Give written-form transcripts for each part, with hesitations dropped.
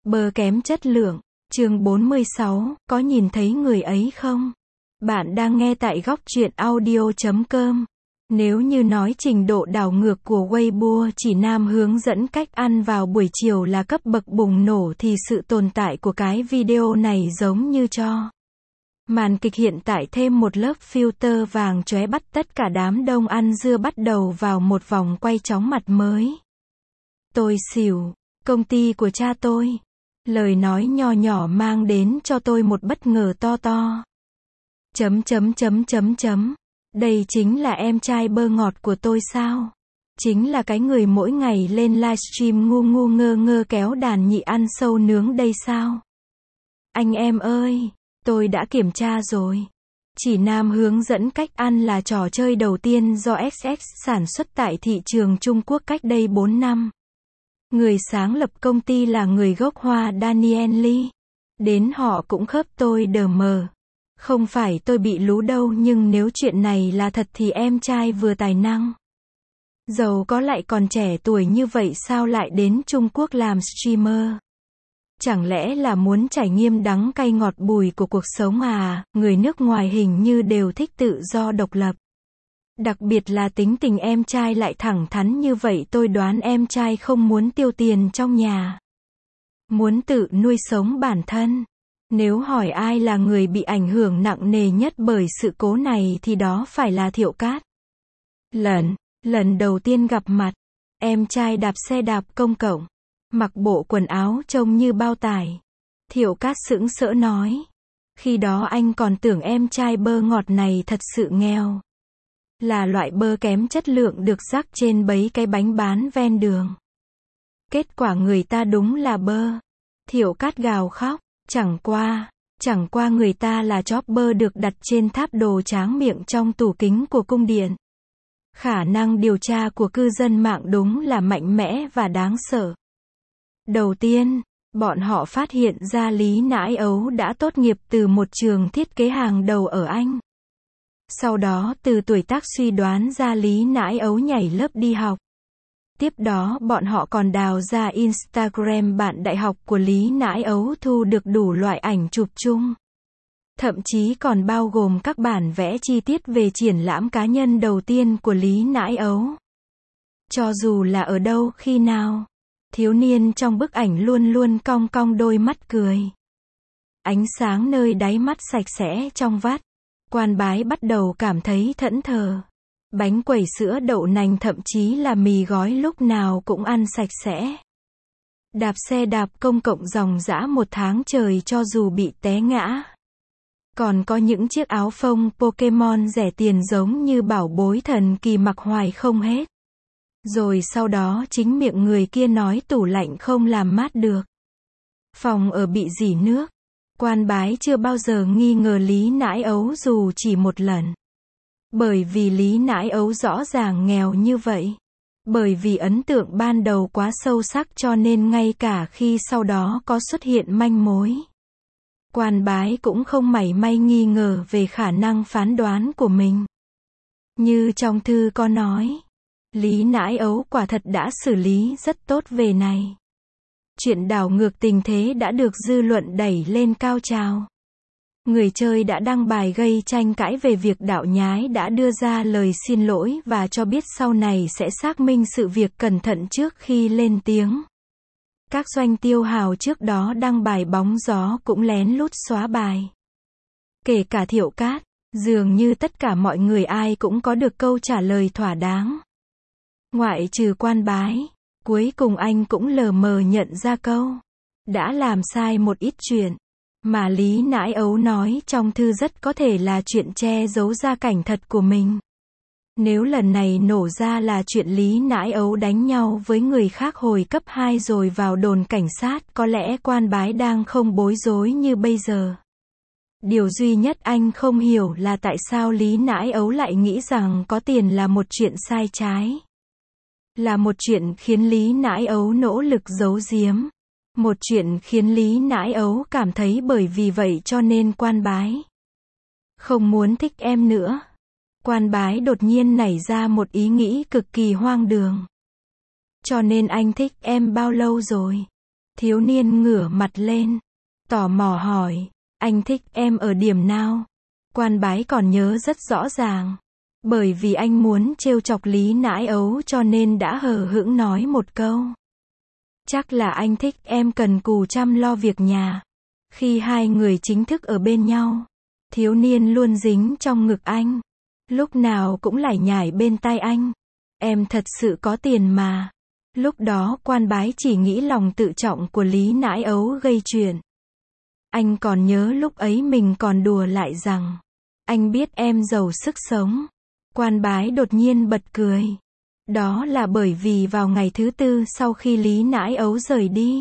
Bơ kém chất lượng. Chương 46, có nhìn thấy người ấy không? Bạn đang nghe tại góc truyện audio.com. Nếu như nói trình độ đảo ngược của Weibo chỉ nam hướng dẫn cách ăn vào buổi chiều là cấp bậc bùng nổ thì sự tồn tại của cái video này giống như cho màn kịch hiện tại thêm một lớp filter vàng chóe bắt tất cả đám đông ăn dưa bắt đầu vào một vòng quay chóng mặt mới. Tôi xỉu, công ty của cha tôi. Lời nói nho nhỏ mang đến cho tôi một bất ngờ to to. Đây chính là em trai bơ ngọt của tôi sao? Chính là cái người mỗi ngày lên livestream ngu ngu ngơ ngơ kéo đàn nhị ăn sâu nướng đây sao? Anh em ơi, tôi đã kiểm tra rồi. Chỉ nam hướng dẫn cách ăn là trò chơi đầu tiên do XX sản xuất tại thị trường Trung Quốc cách đây 4 năm. Người sáng lập công ty là người gốc Hoa Daniel Lee. Đến họ cũng khớp tôi đờ mờ. Không phải tôi bị lú đâu, nhưng nếu chuyện này là thật thì em trai vừa tài năng, giàu có lại còn trẻ tuổi như vậy sao lại đến Trung Quốc làm streamer? Chẳng lẽ là muốn trải nghiệm đắng cay ngọt bùi của cuộc sống à? Người nước ngoài hình như đều thích tự do độc lập. Đặc biệt là tính tình em trai lại thẳng thắn như vậy, tôi đoán em trai không muốn tiêu tiền trong nhà, muốn tự nuôi sống bản thân. Nếu hỏi ai là người bị ảnh hưởng nặng nề nhất bởi sự cố này thì đó phải là Thiệu Cát. Lần đầu tiên gặp mặt, em trai đạp xe đạp công cộng, mặc bộ quần áo trông như bao tải. Thiệu Cát sững sỡ nói, khi đó anh còn tưởng em trai bơ ngọt này thật sự nghèo, là loại bơ kém chất lượng được rắc trên bấy cái bánh bán ven đường. Kết quả người ta đúng là bơ. Thiệu Cát gào khóc. Chẳng qua người ta là chopper được đặt trên tháp đồ tráng miệng trong tủ kính của cung điện. Khả năng điều tra của cư dân mạng đúng là mạnh mẽ và đáng sợ. Đầu tiên, bọn họ phát hiện ra Lý Nãi Ấu đã tốt nghiệp từ một trường thiết kế hàng đầu ở Anh. Sau đó từ tuổi tác suy đoán ra Lý Nãi Ấu nhảy lớp đi học. Tiếp đó bọn họ còn đào ra Instagram bạn đại học của Lý Nãi Ấu, thu được đủ loại ảnh chụp chung. Thậm chí còn bao gồm các bản vẽ chi tiết về triển lãm cá nhân đầu tiên của Lý Nãi Ấu. Cho dù là ở đâu khi nào, thiếu niên trong bức ảnh luôn luôn cong cong đôi mắt cười. Ánh sáng nơi đáy mắt sạch sẽ trong vắt. Quan bái bắt đầu cảm thấy thẫn thờ. Bánh quẩy sữa đậu nành thậm chí là mì gói lúc nào cũng ăn sạch sẽ. Đạp xe đạp công cộng ròng rã 1 tháng trời cho dù bị té ngã. Còn có những chiếc áo phông Pokemon rẻ tiền giống như bảo bối thần kỳ mặc hoài không hết. Rồi sau đó chính miệng người kia nói tủ lạnh không làm mát được, phòng ở bị rỉ nước. Quan bái chưa bao giờ nghi ngờ Lý Nãi Ấu dù chỉ một lần. Bởi vì Lý Nãi Ấu rõ ràng nghèo như vậy. Bởi vì ấn tượng ban đầu quá sâu sắc cho nên ngay cả khi sau đó có xuất hiện manh mối, quan bái cũng không mảy may nghi ngờ về khả năng phán đoán của mình. Như trong thư có nói, Lý Nãi Ấu quả thật đã xử lý rất tốt về này. Chuyện đảo ngược tình thế đã được dư luận đẩy lên cao trào. Người chơi đã đăng bài gây tranh cãi về việc đạo nhái đã đưa ra lời xin lỗi và cho biết sau này sẽ xác minh sự việc cẩn thận trước khi lên tiếng. Các doanh tiêu hào trước đó đăng bài bóng gió cũng lén lút xóa bài. Kể cả Thiệu Cát, dường như tất cả mọi người ai cũng có được câu trả lời thỏa đáng. Ngoại trừ quan bái, cuối cùng anh cũng lờ mờ nhận ra câu đã làm sai một ít chuyện mà Lý Nãi Ấu nói trong thư rất có thể là chuyện che giấu gia cảnh thật của mình. Nếu lần này nổ ra là chuyện Lý Nãi Ấu đánh nhau với người khác hồi cấp 2 rồi vào đồn cảnh sát, có lẽ quan bái đang không bối rối như bây giờ. Điều duy nhất anh không hiểu là tại sao Lý Nãi Ấu lại nghĩ rằng có tiền là một chuyện sai trái. Là một chuyện khiến Lý Nãi Ấu nỗ lực giấu giếm. Một chuyện khiến Lý Nãi Ấu cảm thấy bởi vì vậy cho nên quan bái không muốn thích em nữa. Quan bái đột nhiên nảy ra một ý nghĩ cực kỳ hoang đường. Cho nên anh thích em bao lâu rồi? Thiếu niên ngửa mặt lên, tò mò hỏi, anh thích em ở điểm nào? Quan bái còn nhớ rất rõ ràng. Bởi vì anh muốn trêu chọc Lý Nãi Ấu cho nên đã hờ hững nói một câu. Chắc là anh thích em cần cù chăm lo việc nhà. Khi hai người chính thức ở bên nhau, thiếu niên luôn dính trong ngực anh. Lúc nào cũng lải nhải bên tai anh. Em thật sự có tiền mà. Lúc đó quan bái chỉ nghĩ lòng tự trọng của Lý Nãi Ấu gây chuyện. Anh còn nhớ lúc ấy mình còn đùa lại rằng, anh biết em giàu sức sống. Quan bái đột nhiên bật cười. Đó là bởi vì vào ngày thứ tư sau khi Lý Nãi Ấu rời đi,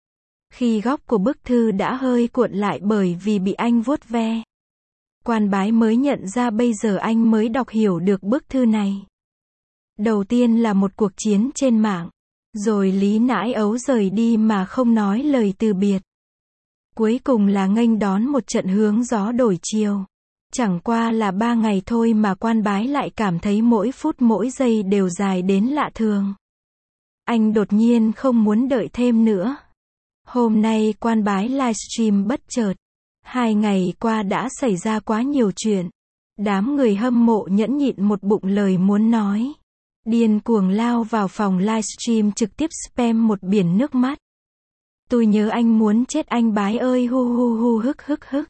khi góc của bức thư đã hơi cuộn lại bởi vì bị anh vuốt ve, quan bái mới nhận ra bây giờ anh mới đọc hiểu được bức thư này. Đầu tiên là một cuộc chiến trên mạng, rồi Lý Nãi Ấu rời đi mà không nói lời từ biệt. Cuối cùng là nghênh đón một trận hướng gió đổi chiều. Chẳng qua là 3 ngày thôi mà quan bái lại cảm thấy mỗi phút mỗi giây đều dài đến lạ thường. Anh đột nhiên không muốn đợi thêm nữa. Hôm nay quan bái livestream bất chợt. 2 ngày qua đã xảy ra quá nhiều chuyện. Đám người hâm mộ nhẫn nhịn một bụng lời muốn nói. Điên cuồng lao vào phòng livestream trực tiếp spam một biển nước mắt. Tôi nhớ anh muốn chết anh bái ơi hu hu hu hức hức hức.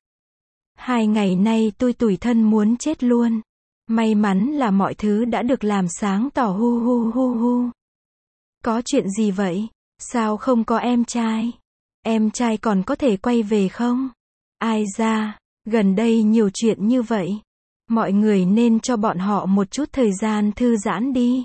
2 ngày nay tôi tủi thân muốn chết luôn. May mắn là mọi thứ đã được làm sáng tỏ hu hu hu hu. Có chuyện gì vậy? Sao không có em trai? Em trai còn có thể quay về không? Ai ra, gần đây nhiều chuyện như vậy. Mọi người nên cho bọn họ một chút thời gian thư giãn đi.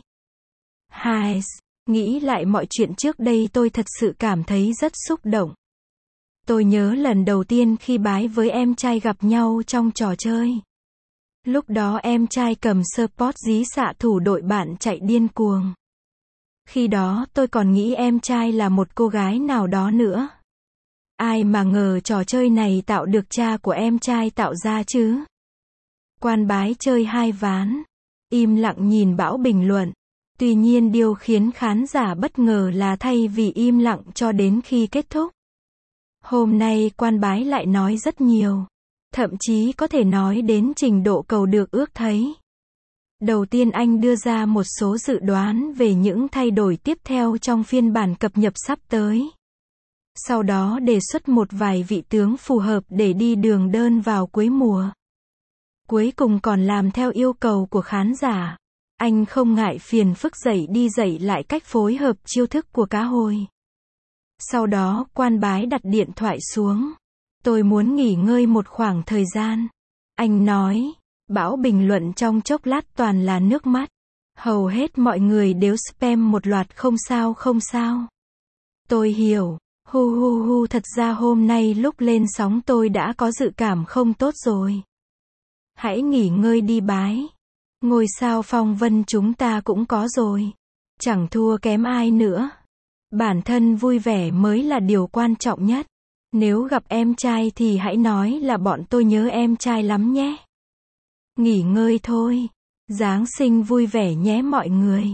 Hai, nghĩ lại mọi chuyện trước đây tôi thật sự cảm thấy rất xúc động. Tôi nhớ lần đầu tiên khi bái với em trai gặp nhau trong trò chơi. Lúc đó em trai cầm support dí xạ thủ đội bạn chạy điên cuồng. Khi đó tôi còn nghĩ em trai là một cô gái nào đó nữa. Ai mà ngờ trò chơi này tạo được cha của em trai tạo ra chứ. Quan bái chơi 2 ván. Im lặng nhìn bão bình luận. Tuy nhiên điều khiến khán giả bất ngờ là thay vì im lặng cho đến khi kết thúc, hôm nay quan bái lại nói rất nhiều. Thậm chí có thể nói đến trình độ cầu được ước thấy. Đầu tiên anh đưa ra một số dự đoán về những thay đổi tiếp theo trong phiên bản cập nhật sắp tới. Sau đó đề xuất một vài vị tướng phù hợp để đi đường đơn vào cuối mùa. Cuối cùng còn làm theo yêu cầu của khán giả. Anh không ngại phiền phức dạy đi dạy lại cách phối hợp chiêu thức của cá hồi. Sau đó quan bái đặt điện thoại xuống. Tôi muốn nghỉ ngơi một khoảng thời gian. Anh nói. Bão bình luận trong chốc lát toàn là nước mắt. Hầu hết mọi người đều spam một loạt không sao không sao. Tôi hiểu. Hu hu hu, thật ra hôm nay lúc lên sóng tôi đã có dự cảm không tốt rồi. Hãy nghỉ ngơi đi bái. Ngôi sao phong vân chúng ta cũng có rồi. Chẳng thua kém ai nữa. Bản thân vui vẻ mới là điều quan trọng nhất. Nếu gặp em trai thì hãy nói là bọn tôi nhớ em trai lắm nhé. Nghỉ ngơi thôi. Giáng sinh vui vẻ nhé mọi người.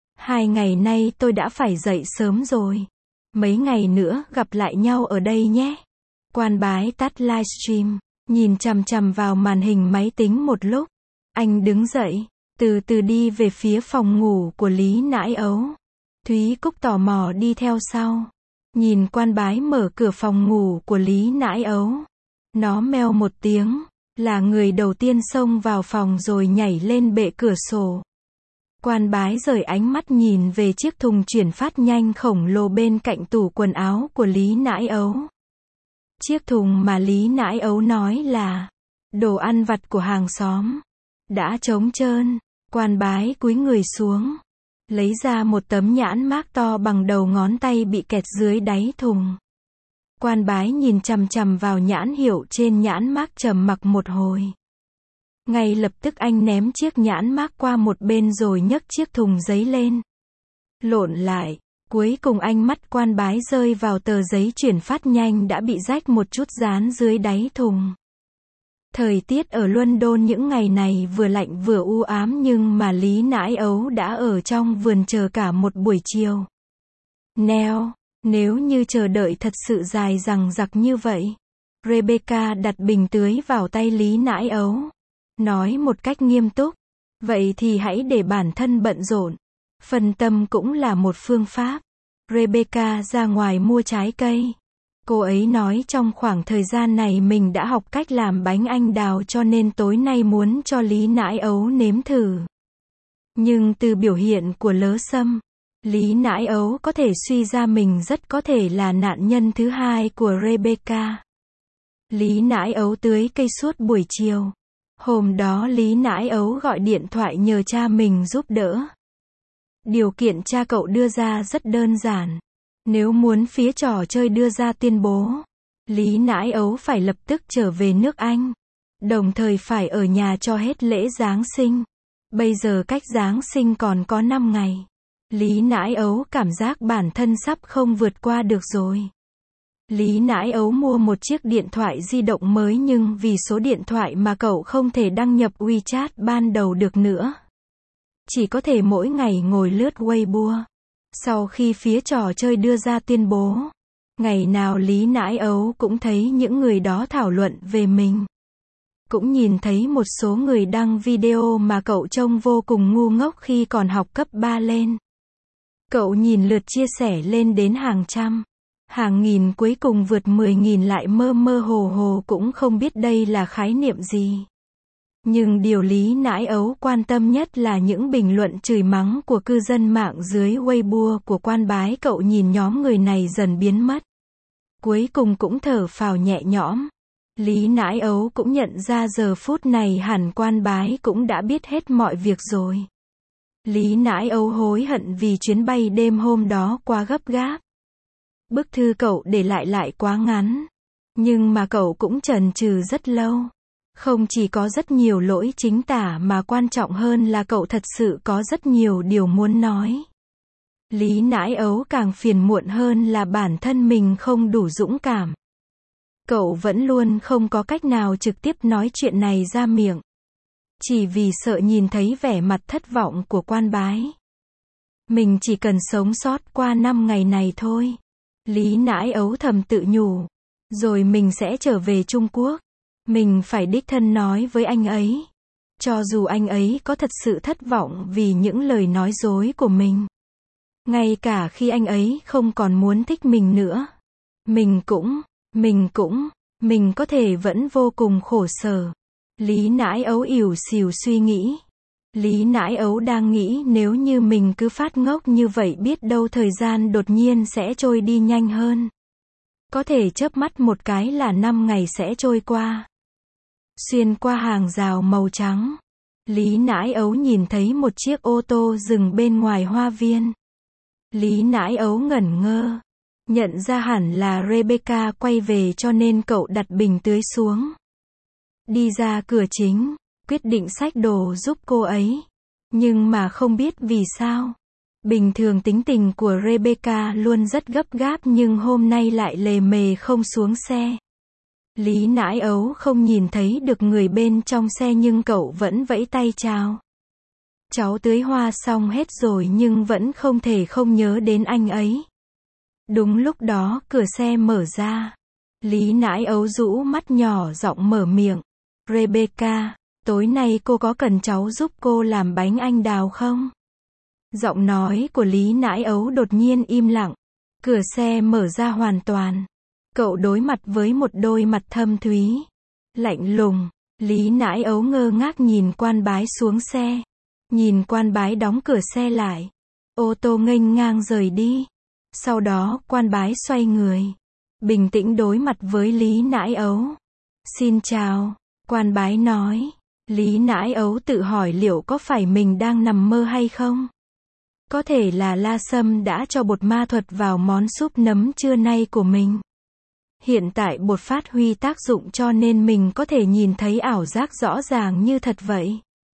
2 ngày nay tôi đã phải dậy sớm rồi. Mấy ngày nữa gặp lại nhau ở đây nhé. Quan bái tắt livestream, nhìn chằm chằm vào màn hình máy tính một lúc. Anh đứng dậy, từ từ đi về phía phòng ngủ của Lý Nãi Ấu. Thúy Cúc tò mò đi theo sau. Nhìn quan bái mở cửa phòng ngủ của Lý Nãi Ấu. Nó meo một tiếng, là người đầu tiên xông vào phòng rồi nhảy lên bệ cửa sổ. Quan bái rời ánh mắt nhìn về chiếc thùng chuyển phát nhanh khổng lồ bên cạnh tủ quần áo của Lý Nãi Ấu. Chiếc thùng mà Lý Nãi Ấu nói là đồ ăn vặt của hàng xóm. Đã trống trơn, quan bái cúi người xuống. Lấy ra một tấm nhãn mác to bằng đầu ngón tay bị kẹt dưới đáy thùng. Quan bái nhìn chằm chằm vào nhãn hiệu trên nhãn mác trầm mặc một hồi. Ngay lập tức anh ném chiếc nhãn mác qua một bên rồi nhấc chiếc thùng giấy lên. Lộn lại, cuối cùng ánh mắt quan bái rơi vào tờ giấy chuyển phát nhanh đã bị rách một chút dán dưới đáy thùng. Thời tiết ở London những ngày này vừa lạnh vừa u ám nhưng mà Lý Nãi Ấu đã ở trong vườn chờ cả một buổi chiều. Neo, Nếu như chờ đợi thật sự dài dằng dặc như vậy. Rebecca đặt bình tưới vào tay Lý Nãi Ấu. Nói một cách nghiêm túc. Vậy thì hãy để bản thân bận rộn. Phân tâm cũng là một phương pháp. Rebecca ra ngoài mua trái cây. Cô ấy nói trong khoảng thời gian này mình đã học cách làm bánh anh đào cho nên tối nay muốn cho Lý Nãi Ấu nếm thử. Nhưng từ biểu hiện của Lớ Sâm, Lý Nãi Ấu có thể suy ra mình rất có thể là nạn nhân thứ hai của Rebecca. Lý Nãi Ấu tưới cây suốt buổi chiều. Hôm đó Lý Nãi Ấu gọi điện thoại nhờ cha mình giúp đỡ. Điều kiện cha cậu đưa ra rất đơn giản. Nếu muốn phía trò chơi đưa ra tuyên bố, Lý Nãi Ấu phải lập tức trở về nước Anh. Đồng thời phải ở nhà cho hết lễ Giáng sinh. Bây giờ cách Giáng sinh còn có 5 ngày. Lý Nãi Ấu cảm giác bản thân sắp không vượt qua được rồi. Lý Nãi Ấu mua một chiếc điện thoại di động mới nhưng vì số điện thoại mà cậu không thể đăng nhập WeChat ban đầu được nữa. Chỉ có thể mỗi ngày ngồi lướt Weibo. Sau khi phía trò chơi đưa ra tuyên bố, ngày nào Lý Nãi Ấu cũng thấy những người đó thảo luận về mình. Cũng nhìn thấy một số người đăng video mà cậu trông vô cùng ngu ngốc khi còn học cấp 3 lên. Cậu nhìn lượt chia sẻ lên đến hàng trăm, hàng nghìn cuối cùng vượt 10.000 lại mơ mơ hồ hồ cũng không biết đây là khái niệm gì. Nhưng điều Lý Nãi Ấu quan tâm nhất là những bình luận chửi mắng của cư dân mạng dưới Weibo của Quan Bái. Cậu nhìn nhóm người này dần biến mất. Cuối cùng cũng thở phào nhẹ nhõm. Lý Nãi Ấu cũng nhận ra giờ phút này hẳn Quan Bái cũng đã biết hết mọi việc rồi. Lý Nãi Ấu hối hận vì chuyến bay đêm hôm đó quá gấp gáp. Bức thư cậu để lại quá ngắn. Nhưng mà cậu cũng chần chừ rất lâu. Không chỉ có rất nhiều lỗi chính tả mà quan trọng hơn là cậu thật sự có rất nhiều điều muốn nói. Lý Nãi Ấu càng phiền muộn hơn là bản thân mình không đủ dũng cảm. Cậu vẫn luôn không có cách nào trực tiếp nói chuyện này ra miệng. Chỉ vì sợ nhìn thấy vẻ mặt thất vọng của Quan Bái. Mình chỉ cần sống sót qua 5 ngày này thôi. Lý Nãi Ấu thầm tự nhủ. Rồi mình sẽ trở về Trung Quốc. Mình phải đích thân nói với anh ấy. Cho dù anh ấy có thật sự thất vọng vì những lời nói dối của mình. Ngay cả khi anh ấy không còn muốn thích mình nữa. Mình có thể vẫn vô cùng khổ sở. Lý Nãi Ấu ỉu xìu suy nghĩ. Lý Nãi Ấu đang nghĩ nếu như mình cứ phát ngốc như vậy biết đâu thời gian đột nhiên sẽ trôi đi nhanh hơn. Có thể chớp mắt một cái là 5 ngày sẽ trôi qua. Xuyên qua hàng rào màu trắng, Lý Nãi Ấu nhìn thấy một chiếc ô tô dừng bên ngoài hoa viên. Lý Nãi Ấu ngẩn ngơ, nhận ra hẳn là Rebecca quay về cho nên cậu đặt bình tưới xuống. Đi ra cửa chính, quyết định xách đồ giúp cô ấy. Nhưng mà không biết vì sao. Bình thường tính tình của Rebecca luôn rất gấp gáp nhưng hôm nay lại lề mề không xuống xe. Lý Nãi Ấu không nhìn thấy được người bên trong xe nhưng cậu vẫn vẫy tay chào. Cháu tưới hoa xong hết rồi nhưng vẫn không thể không nhớ đến anh ấy. Đúng lúc đó cửa xe mở ra. Lý Nãi Ấu rũ mắt nhỏ giọng mở miệng. Rebecca, tối nay cô có cần cháu giúp cô làm bánh anh đào không? Giọng nói của Lý Nãi Ấu đột nhiên im lặng. Cửa xe mở ra hoàn toàn. Cậu đối mặt với một đôi mặt thâm thúy, lạnh lùng. Lý Nãi Ấu ngơ ngác nhìn Quan Bái xuống xe. Nhìn Quan Bái đóng cửa xe lại. Ô tô nghênh ngang rời đi. Sau đó Quan Bái xoay người. Bình tĩnh đối mặt với Lý Nãi Ấu. Xin chào. Quan Bái nói. Lý Nãi Ấu tự hỏi liệu có phải mình đang nằm mơ hay không? Có thể là La Sâm đã cho bột ma thuật vào món súp nấm trưa nay của mình. Hiện tại bột phát huy tác dụng cho nên mình có thể nhìn thấy ảo giác rõ ràng như thật vậy.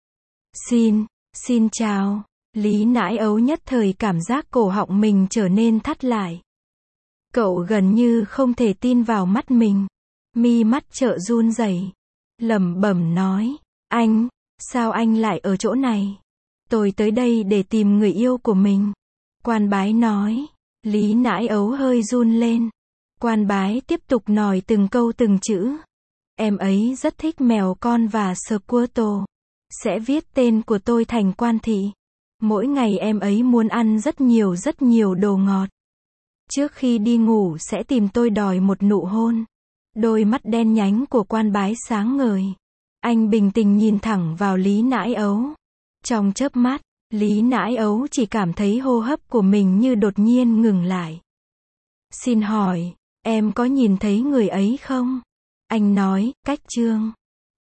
Xin chào. Lý Nãi Ấu nhất thời cảm giác cổ họng mình trở nên thắt lại. Cậu gần như không thể tin vào mắt mình. Mi mắt trợn run rẩy, lẩm bẩm nói, anh, sao anh lại ở chỗ này? Tôi tới đây để tìm người yêu của mình. Quan Bái nói, Lý Nãi Ấu hơi run lên. Quan Bái tiếp tục nói từng câu từng chữ. Em ấy rất thích mèo con và Squirtle. Sẽ viết tên của tôi thành Quan Thị. Mỗi ngày em ấy muốn ăn rất nhiều đồ ngọt. Trước khi đi ngủ sẽ tìm tôi đòi một nụ hôn. Đôi mắt đen nhánh của Quan Bái sáng ngời. Anh bình tĩnh nhìn thẳng vào Lý Nãi Ấu. Trong chớp mắt, Lý Nãi Ấu chỉ cảm thấy hô hấp của mình như đột nhiên ngừng lại. Xin hỏi, em có nhìn thấy người ấy không? Anh nói, cách Trương.